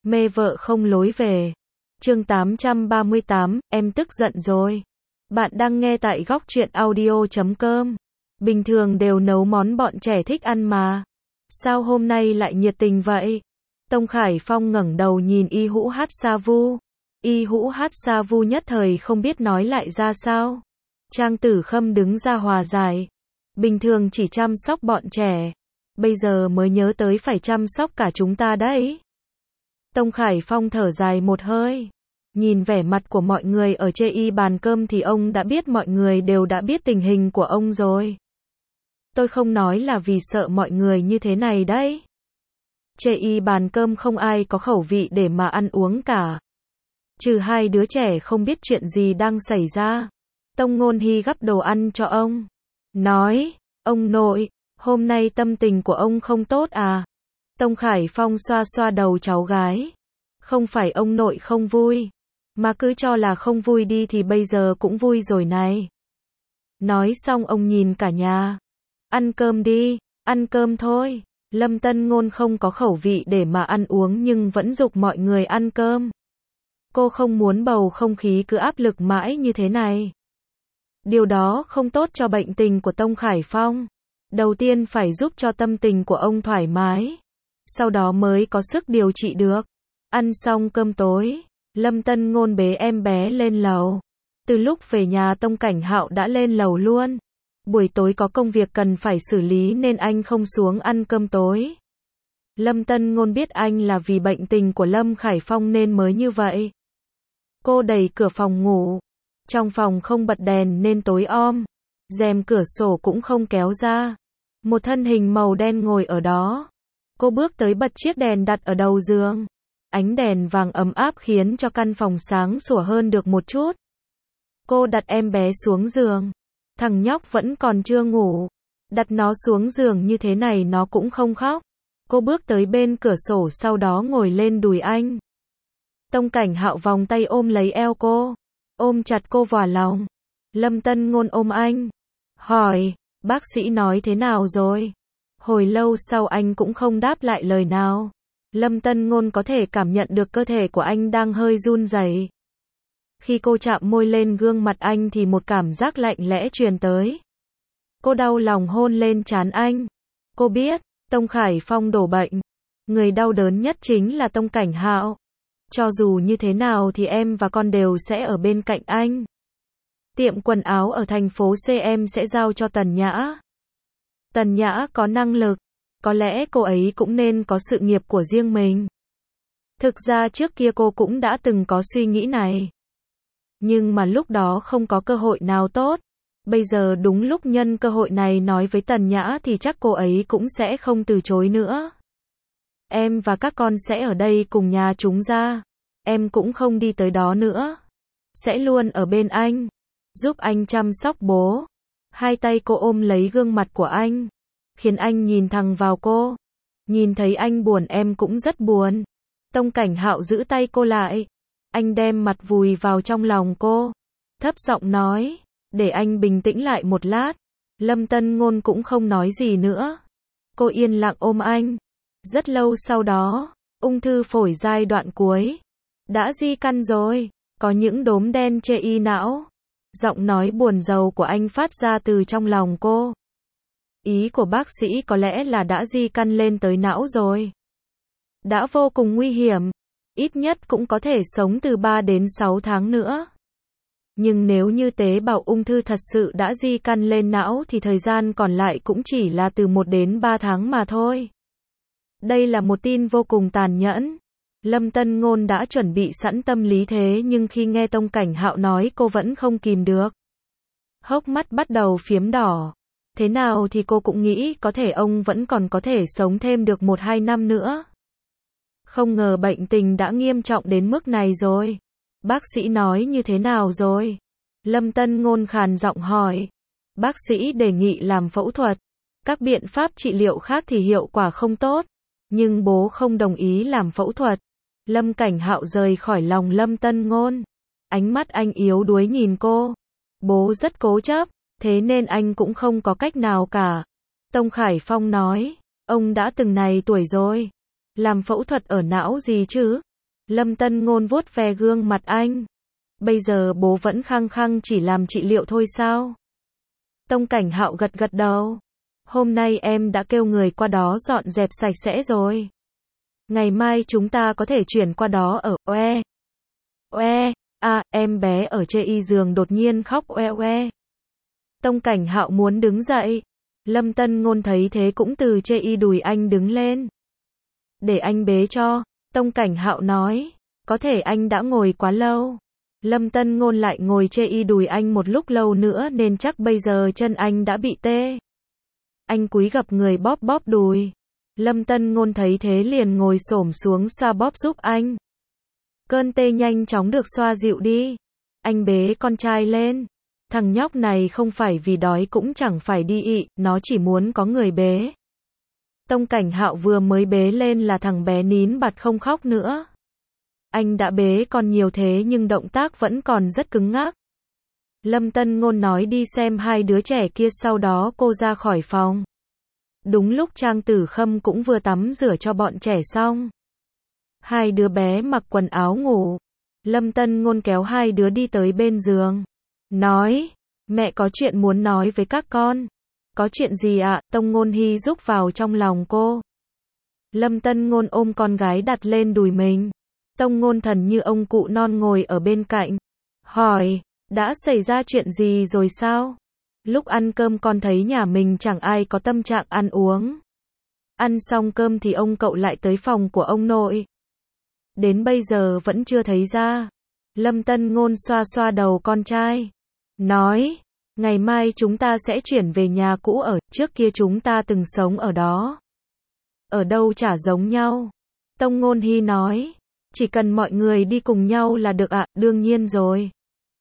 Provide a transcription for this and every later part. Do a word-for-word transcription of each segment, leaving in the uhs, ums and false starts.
Mê vợ không lối về. Chương tám trăm ba mươi tám, em tức giận rồi. Bạn đang nghe tại góc truyện audio chấm com. Bình thường đều nấu món bọn trẻ thích ăn mà. Sao hôm nay lại nhiệt tình vậy? Tông Khải Phong ngẩng đầu nhìn Y Hữu Hát Sa Vu. Y Hữu Hát Sa Vu nhất thời không biết nói lại ra sao. Trang Tử Khâm đứng ra hòa giải. Bình thường chỉ chăm sóc bọn trẻ. Bây giờ mới nhớ tới phải chăm sóc cả chúng ta đấy. Tông Khải Phong thở dài một hơi. Nhìn vẻ mặt của mọi người ở chê y bàn cơm thì ông đã biết mọi người đều đã biết tình hình của ông rồi. Tôi không nói là vì sợ mọi người như thế này đấy. Chê y bàn cơm không ai có khẩu vị để mà ăn uống cả. Trừ hai đứa trẻ không biết chuyện gì đang xảy ra. Tông Ngôn Hy gắp đồ ăn cho ông. Nói, ông nội, hôm nay tâm tình của ông không tốt à? Tông Khải Phong xoa xoa đầu cháu gái. Không phải ông nội không vui, mà cứ cho là không vui đi thì bây giờ cũng vui rồi này. Nói xong ông nhìn cả nhà. Ăn cơm đi, ăn cơm thôi. Lâm Tân Ngôn không có khẩu vị để mà ăn uống nhưng vẫn giục mọi người ăn cơm. Cô không muốn bầu không khí cứ áp lực mãi như thế này. Điều đó không tốt cho bệnh tình của Tông Khải Phong. Đầu tiên phải giúp cho tâm tình của ông thoải mái. Sau đó mới có sức điều trị được. Ăn xong cơm tối, Lâm Tân Ngôn bế em bé lên lầu. Từ lúc về nhà Tông Cảnh Hạo đã lên lầu luôn. Buổi tối có công việc cần phải xử lý nên anh không xuống ăn cơm tối. Lâm Tân Ngôn biết anh là vì bệnh tình của Lâm Khải Phong nên mới như vậy. Cô đẩy cửa phòng ngủ. Trong phòng không bật đèn nên tối om. Rèm cửa sổ cũng không kéo ra. Một thân hình màu đen ngồi ở đó. Cô bước tới bật chiếc đèn đặt ở đầu giường. Ánh đèn vàng ấm áp khiến cho căn phòng sáng sủa hơn được một chút. Cô đặt em bé xuống giường. Thằng nhóc vẫn còn chưa ngủ. Đặt nó xuống giường như thế này nó cũng không khóc. Cô bước tới bên cửa sổ sau đó ngồi lên đùi anh. Tông Cảnh Hạo vòng tay ôm lấy eo cô. Ôm chặt cô vào lòng. Lâm Tân Ngôn ôm anh. Hỏi, bác sĩ nói thế nào rồi? Hồi lâu sau anh cũng không đáp lại lời nào. Lâm Tân Ngôn có thể cảm nhận được cơ thể của anh đang hơi run rẩy. Khi cô chạm môi lên gương mặt anh thì một cảm giác lạnh lẽ truyền tới. Cô đau lòng hôn lên trán anh. Cô biết, Tông Khải Phong đổ bệnh. Người đau đớn nhất chính là Tông Cảnh Hạo. Cho dù như thế nào thì em và con đều sẽ ở bên cạnh anh. Tiệm quần áo ở thành phố C em sẽ giao cho Tần Nhã. Tần Nhã có năng lực. Có lẽ cô ấy cũng nên có sự nghiệp của riêng mình. Thực ra trước kia cô cũng đã từng có suy nghĩ này. Nhưng mà lúc đó không có cơ hội nào tốt. Bây giờ đúng lúc nhân cơ hội này nói với Tần Nhã thì chắc cô ấy cũng sẽ không từ chối nữa. Em và các con sẽ ở đây cùng nhà chúng ra. Em cũng không đi tới đó nữa. Sẽ luôn ở bên anh. Giúp anh chăm sóc bố. Hai tay cô ôm lấy gương mặt của anh. Khiến anh nhìn thẳng vào cô. Nhìn thấy anh buồn em cũng rất buồn. Tông Cảnh Hạo giữ tay cô lại. Anh đem mặt vùi vào trong lòng cô. Thấp giọng nói. Để anh bình tĩnh lại một lát. Lâm Tân Ngôn cũng không nói gì nữa. Cô yên lặng ôm anh. Rất lâu sau đó, ung thư phổi giai đoạn cuối. Đã di căn rồi. Có những đốm đen chê y não. Giọng nói buồn rầu của anh phát ra từ trong lòng cô. Ý của bác sĩ có lẽ là đã di căn lên tới não rồi. Đã vô cùng nguy hiểm. Ít nhất cũng có thể sống từ ba đến sáu tháng nữa. Nhưng nếu như tế bào ung thư thật sự đã di căn lên não thì thời gian còn lại cũng chỉ là từ một đến ba tháng mà thôi. Đây là một tin vô cùng tàn nhẫn. Lâm Tân Ngôn đã chuẩn bị sẵn tâm lý thế nhưng khi nghe Tông Cảnh Hạo nói cô vẫn không kìm được. Hốc mắt bắt đầu phiếm đỏ. Thế nào thì cô cũng nghĩ có thể ông vẫn còn có thể sống thêm được một hai năm nữa. Không ngờ bệnh tình đã nghiêm trọng đến mức này rồi. Bác sĩ nói như thế nào rồi? Lâm Tân Ngôn khàn giọng hỏi. Bác sĩ đề nghị làm phẫu thuật. Các biện pháp trị liệu khác thì hiệu quả không tốt. Nhưng bố không đồng ý làm phẫu thuật. Lâm Cảnh Hạo rời khỏi lòng Lâm Tân Ngôn. Ánh mắt anh yếu đuối nhìn cô. Bố rất cố chấp. Thế nên anh cũng không có cách nào cả. Tông Khải Phong nói. Ông đã từng này tuổi rồi. Làm phẫu thuật ở não gì chứ? Lâm Tân Ngôn vuốt ve gương mặt anh. Bây giờ bố vẫn khăng khăng chỉ làm trị liệu thôi sao? Tông Cảnh Hạo gật gật đầu. Hôm nay em đã kêu người qua đó dọn dẹp sạch sẽ rồi. Ngày mai chúng ta có thể chuyển qua đó ở oe. Oe, à, em bé ở chê y giường đột nhiên khóc oe oe. Tông Cảnh Hạo muốn đứng dậy. Lâm Tân Ngôn thấy thế cũng từ chê y đùi anh đứng lên. Để anh bế cho, Tông Cảnh Hạo nói. Có thể anh đã ngồi quá lâu. Lâm Tân Ngôn lại ngồi chê y đùi anh một lúc lâu nữa nên chắc bây giờ chân anh đã bị tê. Anh cúi gập người bóp bóp đùi. Lâm Tân Ngôn thấy thế liền ngồi xổm xuống xoa bóp giúp anh. Cơn tê nhanh chóng được xoa dịu đi. Anh bế con trai lên. Thằng nhóc này không phải vì đói cũng chẳng phải đi ị, nó chỉ muốn có người bế. Tông Cảnh Hạo vừa mới bế lên là thằng bé nín bặt không khóc nữa. Anh đã bế con nhiều thế nhưng động tác vẫn còn rất cứng ngắc. Lâm Tân Ngôn nói đi xem hai đứa trẻ kia, sau đó cô ra khỏi phòng. Đúng lúc Trang Tử Khâm cũng vừa tắm rửa cho bọn trẻ xong. Hai đứa bé mặc quần áo ngủ. Lâm Tân Ngôn kéo hai đứa đi tới bên giường. Nói, mẹ có chuyện muốn nói với các con. Có chuyện gì ạ? Tông Ngôn Hy rúc vào trong lòng cô. Lâm Tân Ngôn ôm con gái đặt lên đùi mình. Tông Ngôn Thần như ông cụ non ngồi ở bên cạnh. Hỏi, đã xảy ra chuyện gì rồi sao? Lúc ăn cơm con thấy nhà mình chẳng ai có tâm trạng ăn uống. Ăn xong cơm thì ông cậu lại tới phòng của ông nội. Đến bây giờ vẫn chưa thấy ra. Lâm Tân Ngôn xoa xoa đầu con trai. Nói, ngày mai chúng ta sẽ chuyển về nhà cũ ở, trước kia chúng ta từng sống ở đó. Ở đâu chả giống nhau. Tông Ngôn Hy nói, chỉ cần mọi người đi cùng nhau là được ạ, đương nhiên rồi.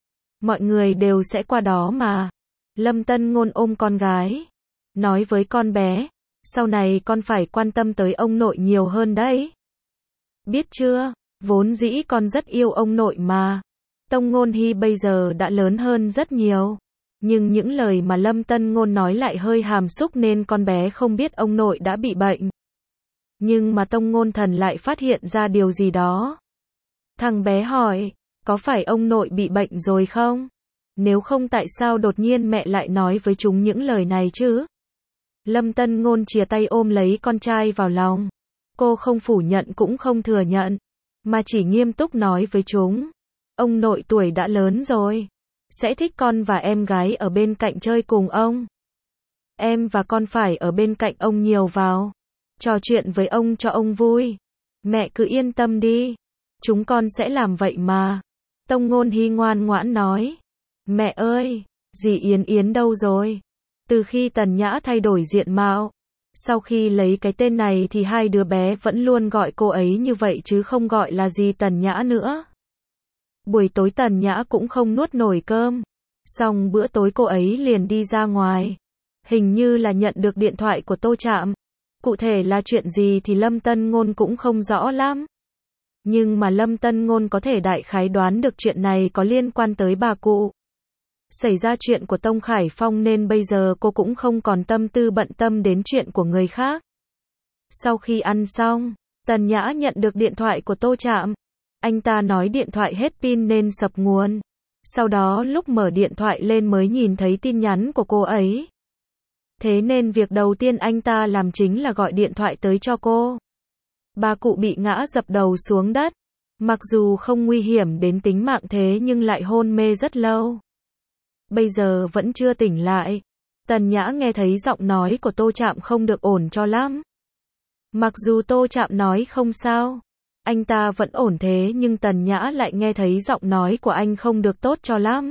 Mọi người đều sẽ qua đó mà. Lâm Tân Ngôn ôm con gái. Nói với con bé, sau này con phải quan tâm tới ông nội nhiều hơn đấy. Biết chưa, vốn dĩ con rất yêu ông nội mà. Tông Ngôn Hy bây giờ đã lớn hơn rất nhiều. Nhưng những lời mà Lâm Tân Ngôn nói lại hơi hàm xúc nên con bé không biết ông nội đã bị bệnh. Nhưng mà Tông Ngôn Thần lại phát hiện ra điều gì đó. Thằng bé hỏi, có phải ông nội bị bệnh rồi không? Nếu không tại sao đột nhiên mẹ lại nói với chúng những lời này chứ? Lâm Tân Ngôn chìa tay ôm lấy con trai vào lòng. Cô không phủ nhận cũng không thừa nhận, mà chỉ nghiêm túc nói với chúng. Ông nội tuổi đã lớn rồi. Sẽ thích con và em gái ở bên cạnh chơi cùng ông. Em và con phải ở bên cạnh ông nhiều vào. Trò chuyện với ông cho ông vui. Mẹ cứ yên tâm đi. Chúng con sẽ làm vậy mà. Tông Ngôn Hy ngoan ngoãn nói. Mẹ ơi, dì Yến Yến đâu rồi? Từ khi Tần Nhã thay đổi diện mạo, sau khi lấy cái tên này thì hai đứa bé vẫn luôn gọi cô ấy như vậy chứ không gọi là gì Tần Nhã nữa. Buổi tối Tần Nhã cũng không nuốt nổi cơm. Xong bữa tối cô ấy liền đi ra ngoài. Hình như là nhận được điện thoại của Tô Trạm. Cụ thể là chuyện gì thì Lâm Tân Ngôn cũng không rõ lắm. Nhưng mà Lâm Tân Ngôn có thể đại khái đoán được chuyện này có liên quan tới bà cụ. Xảy ra chuyện của Tông Khải Phong nên bây giờ cô cũng không còn tâm tư bận tâm đến chuyện của người khác. Sau khi ăn xong, Tần Nhã nhận được điện thoại của Tô Trạm. Anh ta nói điện thoại hết pin nên sập nguồn. Sau đó lúc mở điện thoại lên mới nhìn thấy tin nhắn của cô ấy. Thế nên việc đầu tiên anh ta làm chính là gọi điện thoại tới cho cô. Bà cụ bị ngã dập đầu xuống đất. Mặc dù không nguy hiểm đến tính mạng thế nhưng lại hôn mê rất lâu. Bây giờ vẫn chưa tỉnh lại. Tần Nhã nghe thấy giọng nói của Tô Trạm không được ổn cho lắm. Mặc dù Tô Trạm nói không sao, anh ta vẫn ổn thế nhưng Tần Nhã lại nghe thấy giọng nói của anh không được tốt cho lắm.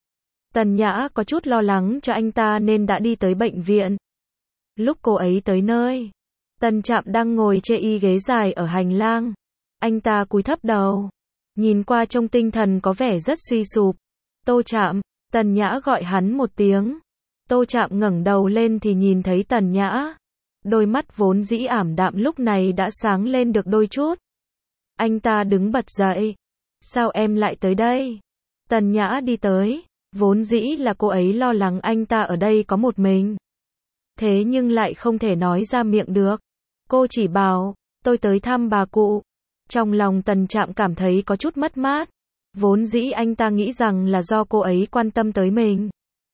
Tần Nhã có chút lo lắng cho anh ta nên đã đi tới bệnh viện. Lúc cô ấy tới nơi, Tần Trạm đang ngồi chê y ghế dài ở hành lang. Anh ta cúi thấp đầu, nhìn qua trông tinh thần có vẻ rất suy sụp. Tô Trạm, Tần Nhã gọi hắn một tiếng. Tô Trạm ngẩng đầu lên thì nhìn thấy Tần Nhã. Đôi mắt vốn dĩ ảm đạm lúc này đã sáng lên được đôi chút. Anh ta đứng bật dậy. Sao em lại tới đây? Tần Nhã đi tới. Vốn dĩ là cô ấy lo lắng anh ta ở đây có một mình. Thế nhưng lại không thể nói ra miệng được. Cô chỉ bảo, tôi tới thăm bà cụ. Trong lòng Tần Trạm cảm thấy có chút mất mát. Vốn dĩ anh ta nghĩ rằng là do cô ấy quan tâm tới mình.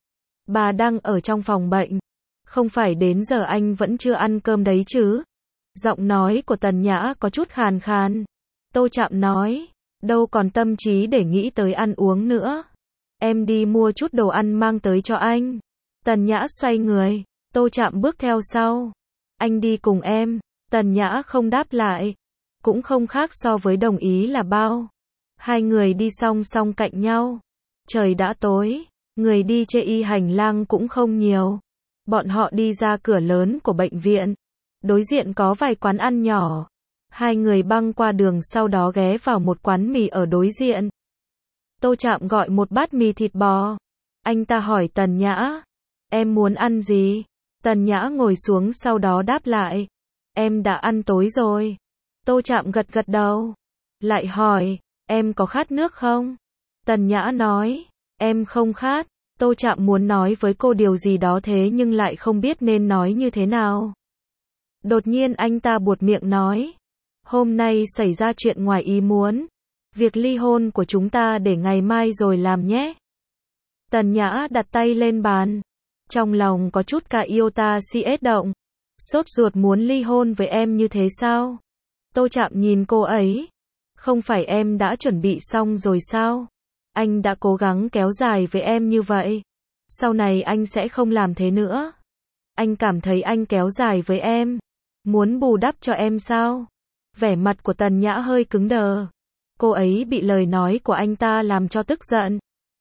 Bà đang ở trong phòng bệnh. Không phải đến giờ anh vẫn chưa ăn cơm đấy chứ? Giọng nói của Tần Nhã có chút khàn khàn. Tô Trạm nói, đâu còn tâm trí để nghĩ tới ăn uống nữa. Em đi mua chút đồ ăn mang tới cho anh. Tần Nhã xoay người. Tô Trạm bước theo sau. Anh đi cùng em. Tần Nhã không đáp lại. Cũng không khác so với đồng ý là bao. Hai người đi song song cạnh nhau. Trời đã tối. Người đi trên y hành lang cũng không nhiều. Bọn họ đi ra cửa lớn của bệnh viện. Đối diện có vài quán ăn nhỏ. Hai người băng qua đường sau đó ghé vào một quán mì ở đối diện. Tô Trạm gọi một bát mì thịt bò. Anh ta hỏi Tần Nhã. Em muốn ăn gì? Tần Nhã ngồi xuống sau đó đáp lại. Em đã ăn tối rồi. Tô Trạm gật gật đầu. Lại hỏi, em có khát nước không? Tần Nhã nói, em không khát. Tô Trạm muốn nói với cô điều gì đó thế nhưng lại không biết nên nói như thế nào. Đột nhiên anh ta buột miệng nói, hôm nay xảy ra chuyện ngoài ý muốn. Việc ly hôn của chúng ta để ngày mai rồi làm nhé. Tần Nhã đặt tay lên bàn. Trong lòng có chút cả iota si ết động. Sốt ruột muốn ly hôn với em như thế sao? Tô Trạm nhìn cô ấy. Không phải em đã chuẩn bị xong rồi sao? Anh đã cố gắng kéo dài với em như vậy. Sau này anh sẽ không làm thế nữa. Anh cảm thấy anh kéo dài với em. Muốn bù đắp cho em sao? Vẻ mặt của Tần Nhã hơi cứng đờ. Cô ấy bị lời nói của anh ta làm cho tức giận.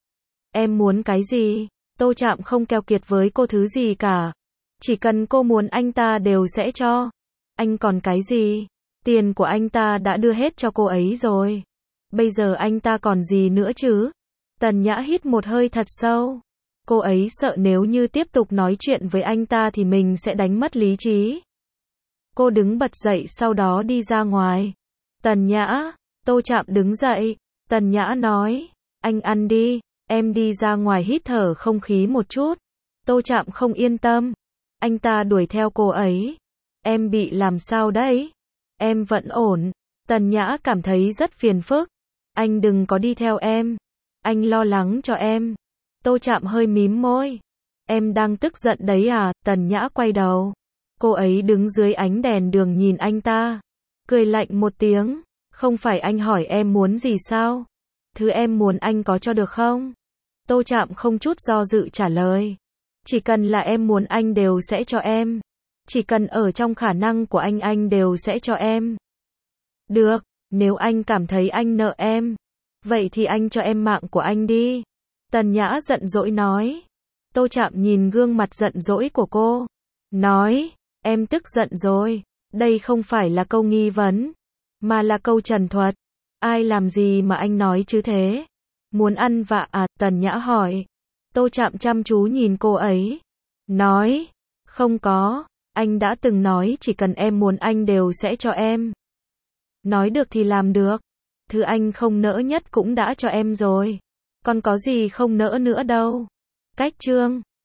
Em muốn cái gì? Tô Trạm không keo kiệt với cô thứ gì cả. Chỉ cần cô muốn anh ta đều sẽ cho. Anh còn cái gì? Tiền của anh ta đã đưa hết cho cô ấy rồi. Bây giờ anh ta còn gì nữa chứ? Tần Nhã hít một hơi thật sâu. Cô ấy sợ nếu như tiếp tục nói chuyện với anh ta thì mình sẽ đánh mất lý trí. Cô đứng bật dậy sau đó đi ra ngoài. Tần Nhã, Tô Trạm đứng dậy. Tần Nhã nói, anh ăn đi, em đi ra ngoài hít thở không khí một chút. Tô Trạm không yên tâm. Anh ta đuổi theo cô ấy. Em bị làm sao đấy? Em vẫn ổn. Tần Nhã cảm thấy rất phiền phức. Anh đừng có đi theo em. Anh lo lắng cho em. Tô Trạm hơi mím môi. Em đang tức giận đấy à? Tần Nhã quay đầu. Cô ấy đứng dưới ánh đèn đường nhìn anh ta. Cười lạnh một tiếng. Không phải anh hỏi em muốn gì sao? Thứ em muốn anh có cho được không? Tô Trạm không chút do dự trả lời. Chỉ cần là em muốn anh đều sẽ cho em. Chỉ cần ở trong khả năng của anh anh đều sẽ cho em. Được, nếu anh cảm thấy anh nợ em. Vậy thì anh cho em mạng của anh đi. Tần Nhã giận dỗi nói. Tô Trạm nhìn gương mặt giận dỗi của cô. Nói, em tức giận rồi. Đây không phải là câu nghi vấn. Mà là câu trần thuật. Ai làm gì mà anh nói chứ thế? Muốn ăn vạ à? Tần Nhã hỏi. Tô Trạm chăm chú nhìn cô ấy. Nói, không có. Anh đã từng nói chỉ cần em muốn anh đều sẽ cho em. Nói được thì làm được. Thứ anh không nỡ nhất cũng đã cho em rồi. Còn có gì không nỡ nữa đâu. Cách chương